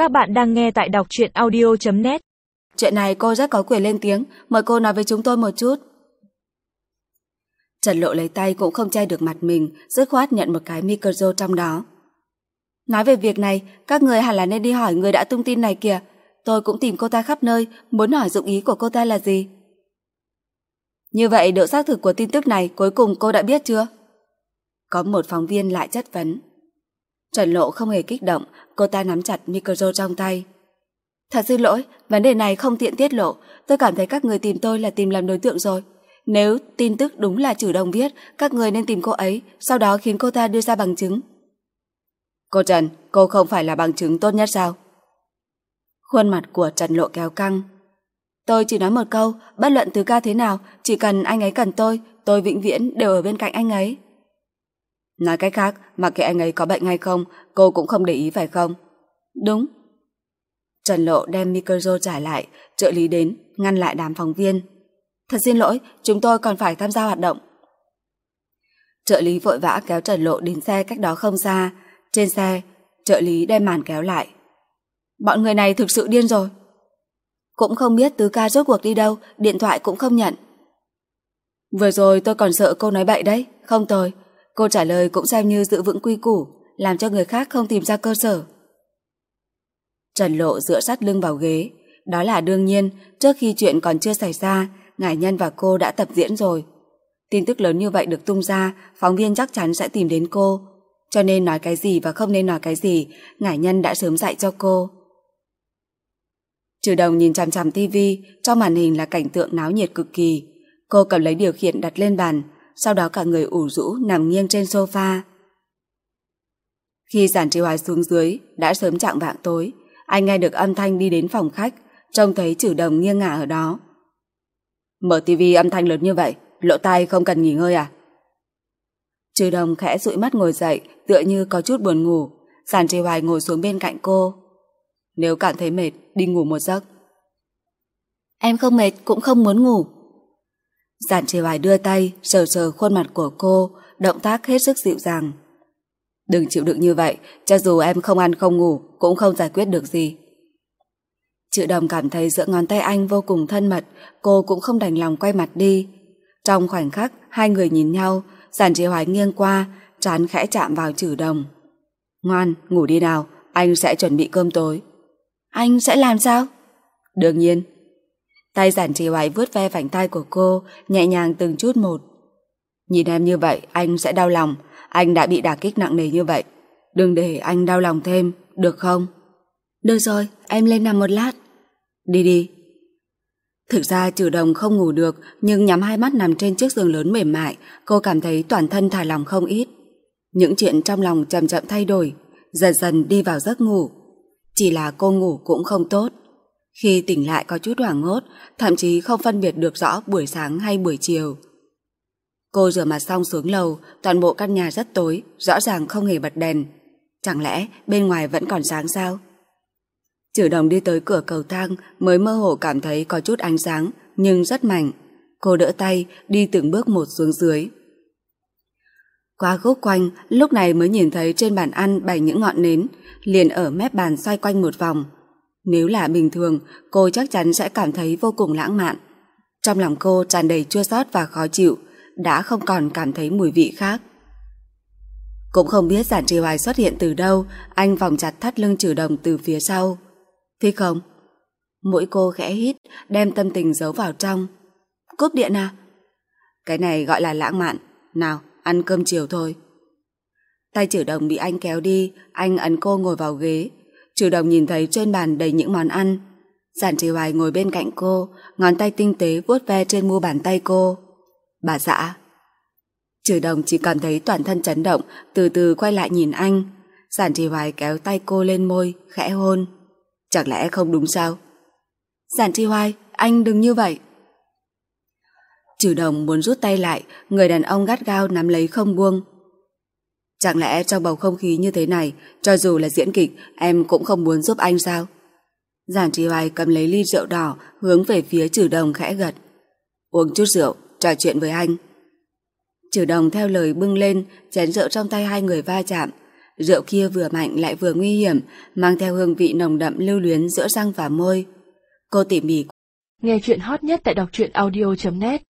Các bạn đang nghe tại đọc truyện audio.net. Chuyện này cô rất có quyền lên tiếng, mời cô nói với chúng tôi một chút. Trần Lộ lấy tay cũng không che được mặt mình, dứt khoát nhận một cái micro trong đó. Nói về việc này, các người hẳn là nên đi hỏi người đã tung tin này kìa. Tôi cũng tìm cô ta khắp nơi, muốn hỏi dụng ý của cô ta là gì. Như vậy độ xác thực của tin tức này cuối cùng cô đã biết chưa? Có một phóng viên lại chất vấn. Trần Lộ không hề kích động, cô ta nắm chặt micro trong tay. Thật xin lỗi, vấn đề này không tiện tiết lộ, tôi cảm thấy các người tìm tôi là tìm lầm đối tượng rồi. Nếu tin tức đúng là Trử Đồng viết, các người nên tìm cô ấy, sau đó khiến cô ta đưa ra bằng chứng. Cô Trần, cô không phải là bằng chứng tốt nhất sao? Khuôn mặt của Trần Lộ kéo căng. Tôi chỉ nói một câu, bất luận Tứ Ca thế nào, chỉ cần anh ấy cần tôi vĩnh viễn đều ở bên cạnh anh ấy. Nói cách khác, mặc kệ anh ấy có bệnh hay không, cô cũng không để ý phải không? Đúng. Trần Lộ đem micro trả lại, trợ lý đến, ngăn lại đám phóng viên. Thật xin lỗi, chúng tôi còn phải tham gia hoạt động. Trợ lý vội vã kéo Trần Lộ đến xe cách đó không xa. Trên xe, trợ lý đem màn kéo lại. Bọn người này thực sự điên rồi. Cũng không biết Tứ Ca rốt cuộc đi đâu, điện thoại cũng không nhận. Vừa rồi tôi còn sợ cô nói bậy đấy, không tồi. Cô trả lời cũng xem như giữ vững quy củ, làm cho người khác không tìm ra cơ sở. Trần Lộ dựa sát lưng vào ghế. Đó là đương nhiên, trước khi chuyện còn chưa xảy ra, Ngải Nhân và cô đã tập diễn rồi. Tin tức lớn như vậy được tung ra, phóng viên chắc chắn sẽ tìm đến cô. Cho nên nói cái gì và không nên nói cái gì, Ngải Nhân đã sớm dạy cho cô. Trử Đồng nhìn chằm chằm tivi, trong màn hình là cảnh tượng náo nhiệt cực kỳ. Cô cầm lấy điều khiển đặt lên bàn, sau đó cả người ủ rũ nằm nghiêng trên sofa. Khi Giản Trì Hoài xuống dưới, đã sớm chạng vạng tối, anh nghe được âm thanh đi đến phòng khách, trông thấy Trử Đồng nghiêng ngả ở đó. Mở tivi âm thanh lớn như vậy, lỗ tai không cần nghỉ ngơi à? Trử Đồng khẽ dụi mắt ngồi dậy, tựa như có chút buồn ngủ. Giản Trì Hoài ngồi xuống bên cạnh cô. Nếu cảm thấy mệt, đi ngủ một giấc. Em không mệt, cũng không muốn ngủ. Giản Trì Hoài đưa tay sờ sờ khuôn mặt của cô, động tác hết sức dịu dàng. Đừng chịu đựng như vậy, cho dù em không ăn không ngủ cũng không giải quyết được gì. Trử Đồng cảm thấy giữa ngón tay anh vô cùng thân mật, cô cũng không đành lòng quay mặt đi. Trong khoảnh khắc hai người nhìn nhau, Giản Trì Hoài nghiêng qua, trán khẽ chạm vào Trử Đồng. Ngoan, ngủ đi nào, anh sẽ chuẩn bị cơm tối. Anh sẽ làm sao? Đương nhiên. Tay Giản Trì Hoài vuốt ve vành tai của cô, nhẹ nhàng từng chút một. Nhìn em như vậy, anh sẽ đau lòng. Anh đã bị đả kích nặng nề như vậy. Đừng để anh đau lòng thêm, được không? Được rồi, em lên nằm một lát. Đi đi. Thực ra Trử Đồng không ngủ được, nhưng nhắm hai mắt nằm trên chiếc giường lớn mềm mại, cô cảm thấy toàn thân thả lỏng không ít. Những chuyện trong lòng chậm chậm thay đổi, dần dần đi vào giấc ngủ. Chỉ là cô ngủ cũng không tốt. Khi tỉnh lại có chút hoảng hốt, thậm chí không phân biệt được rõ buổi sáng hay buổi chiều. Cô rửa mặt xong xuống lầu, toàn bộ căn nhà rất tối, rõ ràng không hề bật đèn. Chẳng lẽ bên ngoài vẫn còn sáng sao? Trử Đồng đi tới cửa cầu thang mới mơ hồ cảm thấy có chút ánh sáng, nhưng rất mảnh. Cô đỡ tay, đi từng bước một xuống dưới. Qua khúc quanh, lúc này mới nhìn thấy trên bàn ăn bày những ngọn nến, liền ở mép bàn xoay quanh một vòng. Nếu là bình thường, cô chắc chắn sẽ cảm thấy vô cùng lãng mạn. Trong lòng cô tràn đầy chua xót và khó chịu, đã không còn cảm thấy mùi vị khác. Cũng không biết Giản Trì Hoài xuất hiện từ đâu, anh vòng chặt thắt lưng Trử Đồng từ phía sau. Thích không? Mũi cô khẽ hít, đem tâm tình giấu vào trong. Cúp điện à? Cái này gọi là lãng mạn. Nào, ăn cơm chiều thôi. Tay Trử Đồng bị anh kéo đi, anh ấn cô ngồi vào ghế. Trử Đồng nhìn thấy trên bàn đầy những món ăn. Giản Trì Hoài ngồi bên cạnh cô, ngón tay tinh tế vuốt ve trên mu bàn tay cô. Bà xã. Trử Đồng chỉ cảm thấy toàn thân chấn động, từ từ quay lại nhìn anh. Giản Trì Hoài kéo tay cô lên môi, khẽ hôn. Chẳng lẽ không đúng sao? Giản Trì Hoài, anh đừng như vậy. Trử Đồng muốn rút tay lại, người đàn ông gắt gao nắm lấy không buông. Chẳng lẽ trong bầu không khí như thế này, cho dù là diễn kịch, em cũng không muốn giúp anh sao? Giản Trì Hoài cầm lấy ly rượu đỏ, hướng về phía Trử Đồng khẽ gật. Uống chút rượu, trò chuyện với anh. Trử Đồng theo lời bưng lên, chén rượu trong tay hai người va chạm. Rượu kia vừa mạnh lại vừa nguy hiểm, mang theo hương vị nồng đậm lưu luyến giữa răng và môi. Cô tỉ mỉ. Nghe chuyện hot nhất tại đọc truyện audio.net